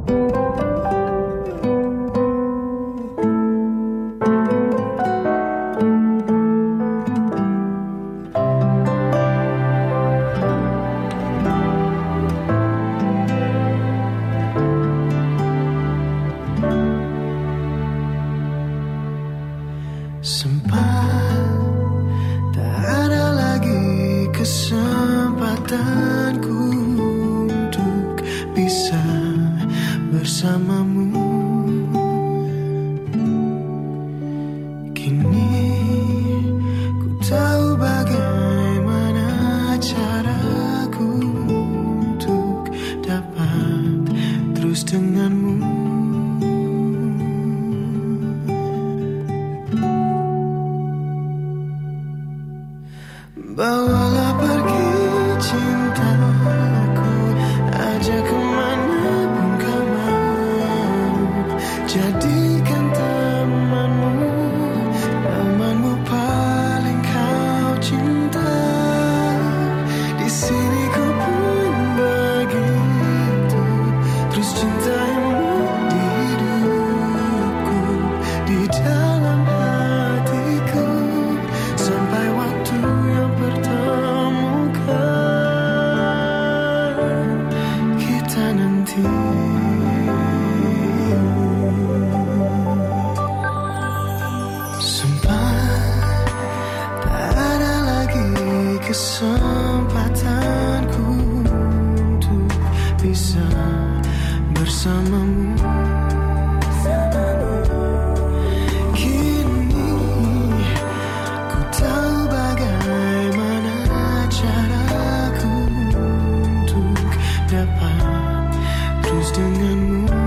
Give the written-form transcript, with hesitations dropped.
Sempat tak ada lagi kesempatanku untuk bisa bersamamu. Kini ku tahu bagaimana caraku untuk dapat terus denganmu. Bawalah pergi cintaku, ajak kemanapun kau mau. Jadikan temanmu paling kau cinta. Di sini ku pun begitu, terus cintaimu di hidupku, di dalam hatiku, sampai waktu yang pertemukan kita nanti. Sempat tak ada lagi kesempatanku untuk bisa bersamamu. Kini ku tahu bagaimana caraku untuk dapat terus denganmu.